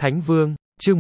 Thánh Vương, chương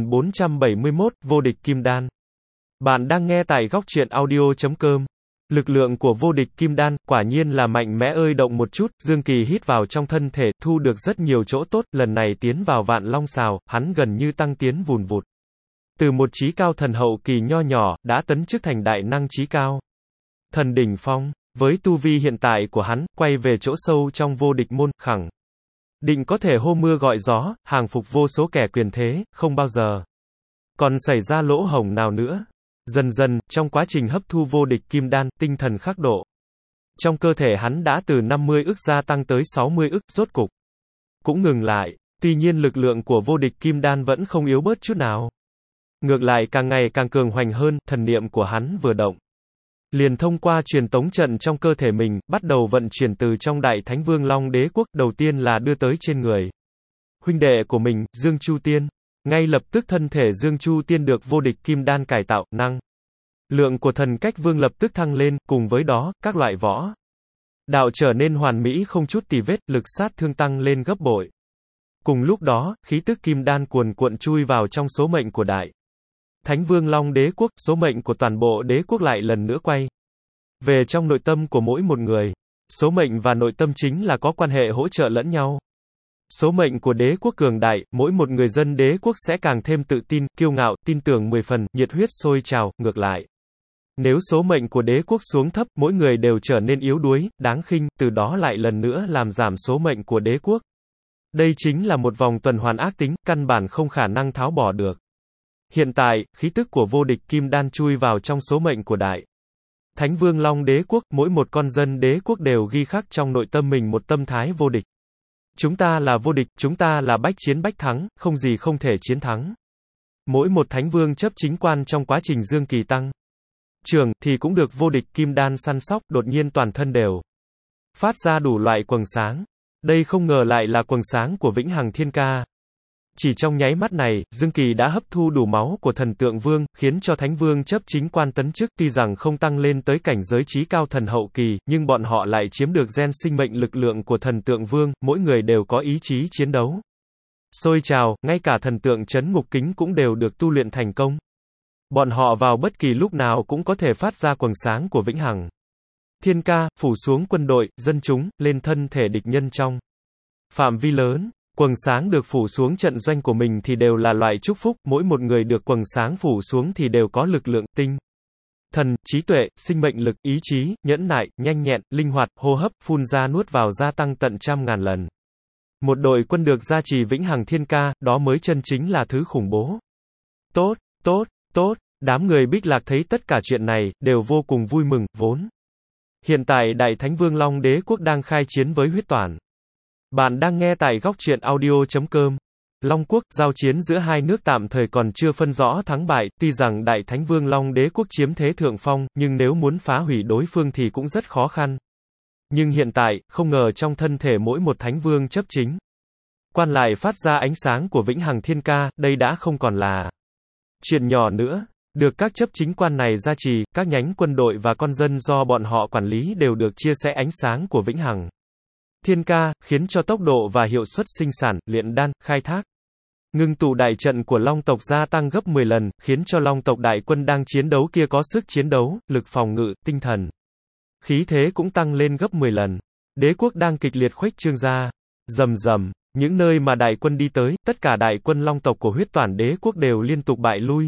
1471, vô địch Kim Đan. Bạn đang nghe tại góc truyện audio.com. Lực lượng của vô địch Kim Đan, quả nhiên là mạnh mẽ ơi động một chút, Dương Kỳ hít vào trong thân thể, thu được rất nhiều chỗ tốt, lần này tiến vào Vạn Long Sào, hắn gần như tăng tiến vùn vụt. Từ một chí cao thần hậu kỳ nho nhỏ, đã tấn chức thành đại năng chí cao. Thần đỉnh phong, với tu vi hiện tại của hắn, quay về chỗ sâu trong vô địch môn, khẳng định có thể hô mưa gọi gió, hàng phục vô số kẻ quyền thế, không bao giờ còn xảy ra lỗ hổng nào nữa. Dần dần, trong quá trình hấp thu vô địch Kim Đan, tinh thần khắc độ trong cơ thể hắn đã từ 50 ức gia tăng tới 60 ức, rốt cục cũng ngừng lại. Tuy nhiên lực lượng của vô địch Kim Đan vẫn không yếu bớt chút nào. Ngược lại càng ngày càng cường hoành hơn, thần niệm của hắn vừa động, liền thông qua truyền tống trận trong cơ thể mình, bắt đầu vận chuyển từ trong Đại Thánh Vương Long Đế Quốc, đầu tiên là đưa tới trên người huynh đệ của mình, Dương Chu Tiên. Ngay lập tức thân thể Dương Chu Tiên được vô địch Kim Đan cải tạo, năng lượng của thần cách vương lập tức thăng lên, cùng với đó, các loại võ đạo trở nên hoàn mỹ không chút tì vết, lực sát thương tăng lên gấp bội. Cùng lúc đó, khí tức Kim Đan cuồn cuộn chui vào trong số mệnh của Đại Thánh Vương Long Đế Quốc, số mệnh của toàn bộ đế quốc lại lần nữa quay về trong nội tâm của mỗi một người. Số mệnh và nội tâm chính là có quan hệ hỗ trợ lẫn nhau. Số mệnh của đế quốc cường đại, mỗi một người dân đế quốc sẽ càng thêm tự tin, kiêu ngạo, tin tưởng 10 phần, nhiệt huyết sôi trào. Ngược lại, nếu số mệnh của đế quốc xuống thấp, mỗi người đều trở nên yếu đuối, đáng khinh, từ đó lại lần nữa làm giảm số mệnh của đế quốc. Đây chính là một vòng tuần hoàn ác tính, căn bản không khả năng tháo bỏ được. Hiện tại, khí tức của vô địch Kim Đan chui vào trong số mệnh của Đại Thánh Vương Long Đế Quốc, mỗi một con dân đế quốc đều ghi khắc trong nội tâm mình một tâm thái vô địch. Chúng ta là vô địch, chúng ta là bách chiến bách thắng, không gì không thể chiến thắng. Mỗi một thánh vương chấp chính quan trong quá trình Dương Kỳ tăng trưởng, thì cũng được vô địch Kim Đan săn sóc, đột nhiên toàn thân đều phát ra đủ loại quầng sáng. Đây không ngờ lại là quầng sáng của Vĩnh Hằng Thiên Ca. Chỉ trong nháy mắt này, Dương Kỳ đã hấp thu đủ máu của thần tượng vương, khiến cho thánh vương chấp chính quan tấn chức, tuy rằng không tăng lên tới cảnh giới chí cao thần hậu kỳ, nhưng bọn họ lại chiếm được gen sinh mệnh lực lượng của thần tượng vương, mỗi người đều có ý chí chiến đấu sôi trào, ngay cả thần tượng trấn ngục kính cũng đều được tu luyện thành công. Bọn họ vào bất kỳ lúc nào cũng có thể phát ra quầng sáng của Vĩnh Hằng Thiên Ca, phủ xuống quân đội, dân chúng, lên thân thể địch nhân trong phạm vi lớn. Quầng sáng được phủ xuống trận doanh của mình thì đều là loại chúc phúc, mỗi một người được quầng sáng phủ xuống thì đều có lực lượng, tinh thần, trí tuệ, sinh mệnh lực, ý chí, nhẫn nại, nhanh nhẹn, linh hoạt, hô hấp, phun ra nuốt vào gia tăng tận trăm ngàn lần. Một đội quân được gia trì Vĩnh Hằng Thiên Ca, đó mới chân chính là thứ khủng bố. Tốt, tốt, tốt, đám người Bích Lạc thấy tất cả chuyện này, đều vô cùng vui mừng, vốn hiện tại Đại Thánh Vương Long Đế Quốc đang khai chiến với huyết toản. Bạn đang nghe tại góc truyện audio.com. Long Quốc, giao chiến giữa hai nước tạm thời còn chưa phân rõ thắng bại, tuy rằng Đại Thánh Vương Long Đế Quốc chiếm thế thượng phong, nhưng nếu muốn phá hủy đối phương thì cũng rất khó khăn. Nhưng hiện tại, không ngờ trong thân thể mỗi một Thánh Vương chấp chính quan lại phát ra ánh sáng của Vĩnh Hằng Thiên Ca, đây đã không còn là chuyện nhỏ nữa. Được các chấp chính quan này gia trì, các nhánh quân đội và con dân do bọn họ quản lý đều được chia sẻ ánh sáng của Vĩnh Hằng Thiên Ca, khiến cho tốc độ và hiệu suất sinh sản, luyện đan, khai thác, ngưng tụ đại trận của Long tộc gia tăng gấp 10 lần, khiến cho Long tộc đại quân đang chiến đấu kia có sức chiến đấu, lực phòng ngự, tinh thần, khí thế cũng tăng lên gấp 10 lần. Đế quốc đang kịch liệt khuếch trương ra. Rầm rầm, những nơi mà đại quân đi tới, tất cả đại quân Long tộc của huyết toản đế quốc đều liên tục bại lui.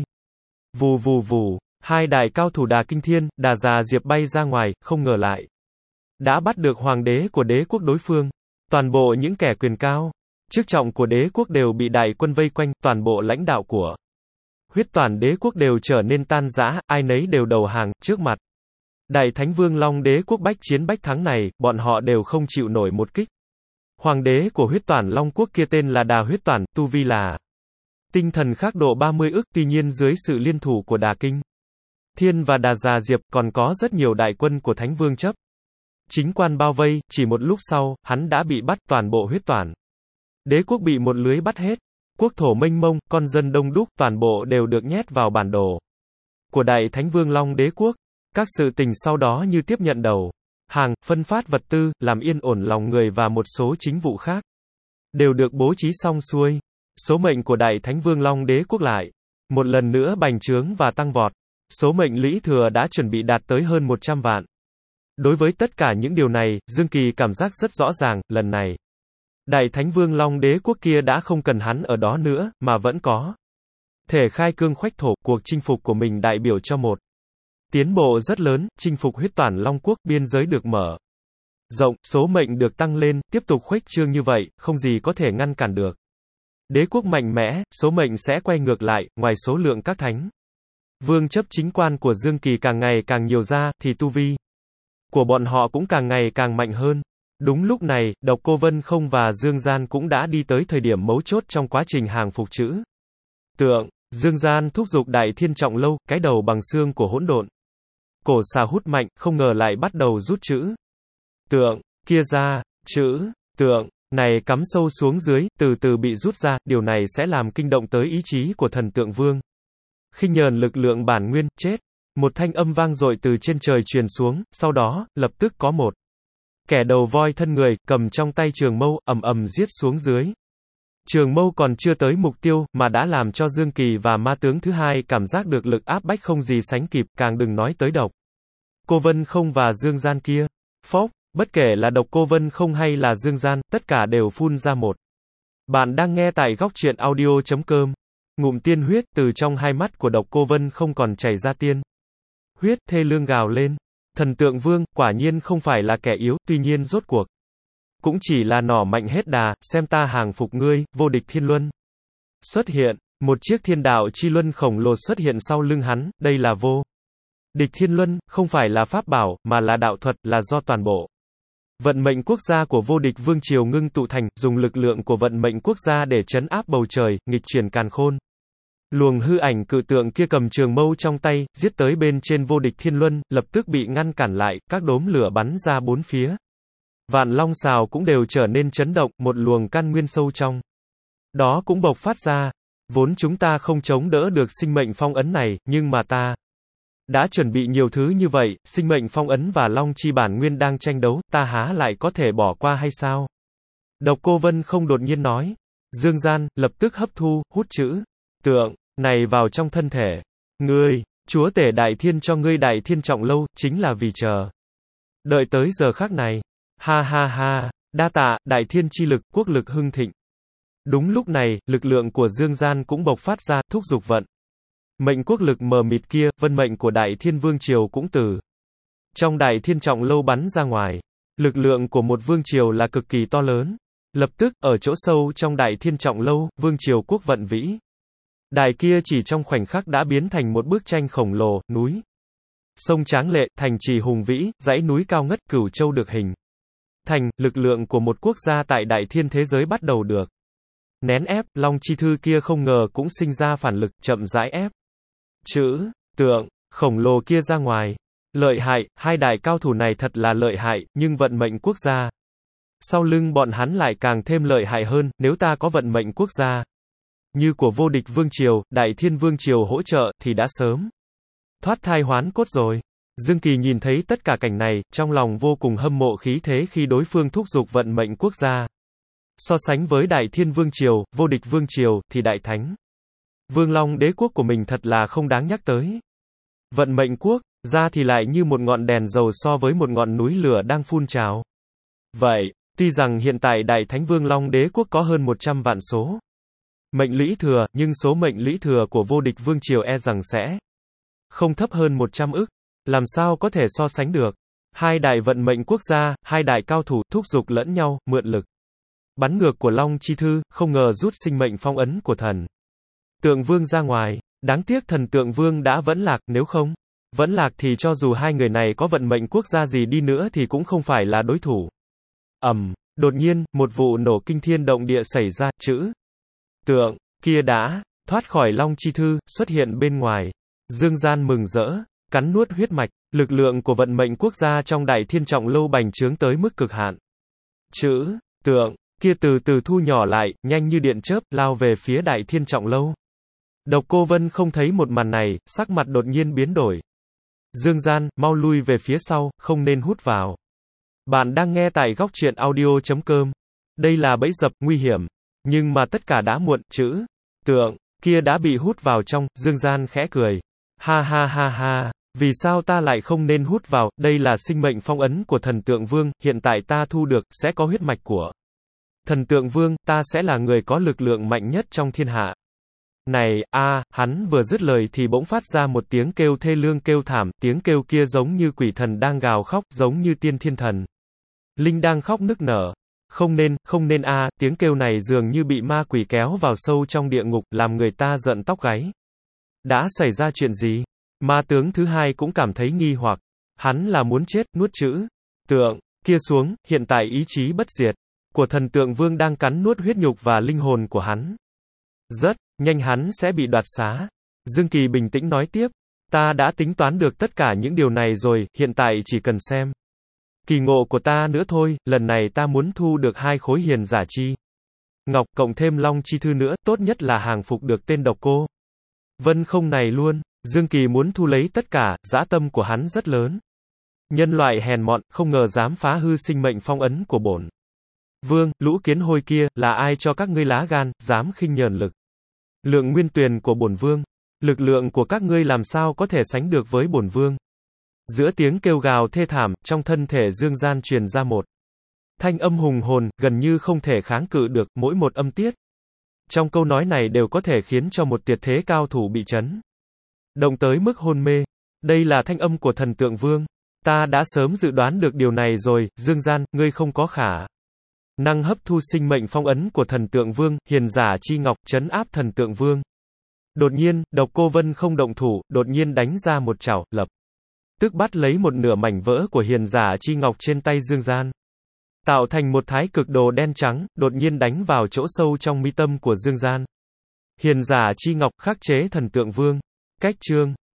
Vù vù vù, hai đại cao thủ Đà Kinh Thiên, Đà Già Diệp bay ra ngoài, không ngờ lại đã bắt được hoàng đế của đế quốc đối phương. Toàn bộ những kẻ quyền cao, chức trọng của đế quốc đều bị đại quân vây quanh, toàn bộ lãnh đạo của huyết toản đế quốc đều trở nên tan rã, ai nấy đều đầu hàng, trước mặt Đại Thánh Vương Long Đế Quốc bách chiến bách thắng này, bọn họ đều không chịu nổi một kích. Hoàng đế của huyết toản Long Quốc kia tên là Đà Huyết Toản, tu vi là tinh thần khắc độ 30 ức, tuy nhiên dưới sự liên thủ của Đà Kinh Thiên và Đà Già Diệp, còn có rất nhiều đại quân của Thánh Vương chấp chính quan bao vây, chỉ một lúc sau, hắn đã bị bắt, toàn bộ huyết toản đế quốc bị một lưới bắt hết. Quốc thổ mênh mông, con dân đông đúc, toàn bộ đều được nhét vào bản đồ của Đại Thánh Vương Long Đế Quốc. Các sự tình sau đó như tiếp nhận đầu hàng, phân phát vật tư, làm yên ổn lòng người và một số chính vụ khác đều được bố trí xong xuôi. Số mệnh của Đại Thánh Vương Long Đế Quốc lại một lần nữa bành trướng và tăng vọt. Số mệnh lũy thừa đã chuẩn bị đạt tới hơn 100 vạn. Đối với tất cả những điều này, Dương Kỳ cảm giác rất rõ ràng, lần này, Đại Thánh Vương Long Đế Quốc kia đã không cần hắn ở đó nữa, mà vẫn có thể khai cương khoách thổ, cuộc chinh phục của mình đại biểu cho một tiến bộ rất lớn, chinh phục huyết toản Long Quốc, biên giới được mở rộng, số mệnh được tăng lên, tiếp tục khuếch trương như vậy, không gì có thể ngăn cản được. Đế quốc mạnh mẽ, số mệnh sẽ quay ngược lại, ngoài số lượng các thánh vương chấp chính quan của Dương Kỳ càng ngày càng nhiều ra, thì tu vi của bọn họ cũng càng ngày càng mạnh hơn. Đúng lúc này, Độc Cô Vân Không và Dương Gian cũng đã đi tới thời điểm mấu chốt trong quá trình hàng phục chữ tượng. Dương Gian thúc giục Đại Thiên Trọng Lâu, cái đầu bằng xương của hỗn độn cổ xà hút mạnh, không ngờ lại bắt đầu rút chữ tượng kia ra. Chữ tượng này cắm sâu xuống dưới, từ từ bị rút ra, điều này sẽ làm kinh động tới ý chí của thần tượng vương. Khinh nhờn lực lượng bản nguyên, chết. Một thanh âm vang dội từ trên trời truyền xuống, sau đó, lập tức có một kẻ đầu voi thân người, cầm trong tay trường mâu, ầm ầm giết xuống dưới. Trường mâu còn chưa tới mục tiêu, mà đã làm cho Dương Kỳ và ma tướng thứ hai cảm giác được lực áp bách không gì sánh kịp, càng đừng nói tới Độc Cô Vân Không và Dương Gian kia. Phốc, bất kể là Độc Cô Vân Không hay là Dương Gian, tất cả đều phun ra một. Bạn đang nghe tại góc truyện audio.com. Ngụm tiên huyết từ trong hai mắt của Độc Cô Vân Không còn chảy ra tiên huyết, thê lương gào lên. Thần tượng vương, quả nhiên không phải là kẻ yếu, tuy nhiên rốt cuộc cũng chỉ là nỏ mạnh hết đà, xem ta hàng phục ngươi, vô địch thiên luân. Xuất hiện, một chiếc thiên đạo chi luân khổng lồ xuất hiện sau lưng hắn, đây là vô địch thiên luân, không phải là pháp bảo, mà là đạo thuật, là do toàn bộ vận mệnh quốc gia của vô địch vương triều ngưng tụ thành, dùng lực lượng của vận mệnh quốc gia để trấn áp bầu trời, nghịch chuyển càn khôn. Luồng hư ảnh cự tượng kia cầm trường mâu trong tay, giết tới bên trên vô địch thiên luân, lập tức bị ngăn cản lại, các đốm lửa bắn ra bốn phía. Vạn long xào cũng đều trở nên chấn động, một luồng căn nguyên sâu trong đó cũng bộc phát ra. Vốn chúng ta không chống đỡ được sinh mệnh phong ấn này, nhưng mà ta đã chuẩn bị nhiều thứ như vậy, sinh mệnh phong ấn và long chi bản nguyên đang tranh đấu, ta há lại có thể bỏ qua hay sao? Độc Cô Vân Không đột nhiên nói. Dương Gian, lập tức hấp thu, hút chữ tượng này vào trong thân thể. Ngươi, chúa tể Đại Thiên cho ngươi Đại Thiên Trọng Lâu, chính là vì chờ đợi tới giờ khắc này. Ha ha ha, đa tạ, Đại Thiên chi lực, quốc lực hưng thịnh. Đúng lúc này, lực lượng của Dương Gian cũng bộc phát ra, thúc giục vận mệnh quốc lực mờ mịt kia, vân mệnh của Đại Thiên Vương Triều cũng từ trong Đại Thiên Trọng Lâu bắn ra ngoài. Lực lượng của một vương triều là cực kỳ to lớn. Lập tức, ở chỗ sâu trong Đại Thiên Trọng Lâu, vương triều quốc vận vĩ đài kia chỉ trong khoảnh khắc đã biến thành một bức tranh khổng lồ, núi sông tráng lệ, thành trì hùng vĩ, dãy núi cao ngất, cửu châu được hình thành. Lực lượng của một quốc gia tại Đại Thiên thế giới bắt đầu được nén ép. Long chi thư kia không ngờ cũng sinh ra phản lực, chậm rãi ép chữ tượng khổng lồ kia ra ngoài. Lợi hại, hai đại cao thủ này thật là lợi hại, nhưng vận mệnh quốc gia sau lưng bọn hắn lại càng thêm lợi hại hơn. Nếu ta có vận mệnh quốc gia như của vô địch vương triều, Đại Thiên vương triều hỗ trợ, thì đã sớm thoát thai hoán cốt rồi. Dương Kỳ nhìn thấy tất cả cảnh này, trong lòng vô cùng hâm mộ khí thế khi đối phương thúc giục vận mệnh quốc gia. So sánh với Đại Thiên vương triều, vô địch vương triều, thì Đại Thánh Vương Long Đế quốc của mình thật là không đáng nhắc tới. Vận mệnh quốc gia thì lại như một ngọn đèn dầu so với một ngọn núi lửa đang phun trào. Vậy, tuy rằng hiện tại Đại Thánh Vương Long Đế quốc có hơn 100 vạn số mệnh lũy thừa, nhưng số mệnh lũy thừa của vô địch vương triều e rằng sẽ không thấp hơn 100 ức. Làm sao có thể so sánh được? Hai đại vận mệnh quốc gia, hai đại cao thủ, thúc giục lẫn nhau, mượn lực bắn ngược của Long Chi Thư, không ngờ rút sinh mệnh phong ấn của thần tượng vương ra ngoài. Đáng tiếc thần tượng vương đã vẫn lạc, nếu không vẫn lạc thì cho dù hai người này có vận mệnh quốc gia gì đi nữa thì cũng không phải là đối thủ. Đột nhiên, một vụ nổ kinh thiên động địa xảy ra, chữ tượng kia đã thoát khỏi Long Chi Thư, xuất hiện bên ngoài. Dương Gian mừng rỡ, cắn nuốt huyết mạch, lực lượng của vận mệnh quốc gia trong Đại Thiên Trọng Lâu bành trướng tới mức cực hạn. Chữ tượng kia từ từ thu nhỏ lại, nhanh như điện chớp, lao về phía Đại Thiên Trọng Lâu. Độc Cô Vân Không thấy một màn này, sắc mặt đột nhiên biến đổi. Dương Gian, mau lui về phía sau, không nên hút vào. Bạn đang nghe tại góc truyện audio.com. Đây là bẫy dập, nguy hiểm. Nhưng mà tất cả đã muộn, chữ tượng kia đã bị hút vào trong, Dương Gian khẽ cười. Ha ha ha ha, vì sao ta lại không nên hút vào, đây là sinh mệnh phong ấn của thần tượng vương, hiện tại ta thu được, sẽ có huyết mạch của thần tượng vương, ta sẽ là người có lực lượng mạnh nhất trong thiên hạ. Này, hắn vừa dứt lời thì bỗng phát ra một tiếng kêu thê lương kêu thảm, tiếng kêu kia giống như quỷ thần đang gào khóc, giống như tiên thiên thần linh đang khóc nức nở. Không nên tiếng kêu này dường như bị ma quỷ kéo vào sâu trong địa ngục, làm người ta giận tóc gáy. Đã xảy ra chuyện gì? Ma tướng thứ hai cũng cảm thấy nghi hoặc. Hắn là muốn chết, nuốt chữ tượng kia xuống, hiện tại ý chí bất diệt của thần tượng vương đang cắn nuốt huyết nhục và linh hồn của hắn. Rất nhanh hắn sẽ bị đoạt xá. Dương Kỳ bình tĩnh nói tiếp. Ta đã tính toán được tất cả những điều này rồi, hiện tại chỉ cần xem kỳ ngộ của ta nữa thôi, lần này ta muốn thu được 2 khối hiền giả chi ngọc, cộng thêm long chi thư nữa, tốt nhất là hàng phục được tên độc cô Vân Không này luôn. Dương Kỳ muốn thu lấy tất cả, dã tâm của hắn rất lớn. Nhân loại hèn mọn, không ngờ dám phá hư sinh mệnh phong ấn của bổn vương, lũ kiến hôi kia, là ai cho các ngươi lá gan, dám khinh nhờn lực lượng nguyên tuyền của bổn vương. Lực lượng của các ngươi làm sao có thể sánh được với bổn vương. Giữa tiếng kêu gào thê thảm, trong thân thể Dương Gian truyền ra một thanh âm hùng hồn, gần như không thể kháng cự được, mỗi một âm tiết trong câu nói này đều có thể khiến cho một tuyệt thế cao thủ bị chấn động tới mức hôn mê. Đây là thanh âm của thần tượng vương. Ta đã sớm dự đoán được điều này rồi, Dương Gian, ngươi không có khả năng hấp thu sinh mệnh phong ấn của thần tượng vương, hiền giả chi ngọc, trấn áp thần tượng vương. Đột nhiên, độc cô Vân Không động thủ, đột nhiên đánh ra một chảo, lập tức bắt lấy một nửa mảnh vỡ của hiền giả chi ngọc trên tay Dương Gian, tạo thành một thái cực đồ đen trắng, đột nhiên đánh vào chỗ sâu trong mi tâm của Dương Gian. Hiền giả chi ngọc khắc chế thần tượng vương. Cách chương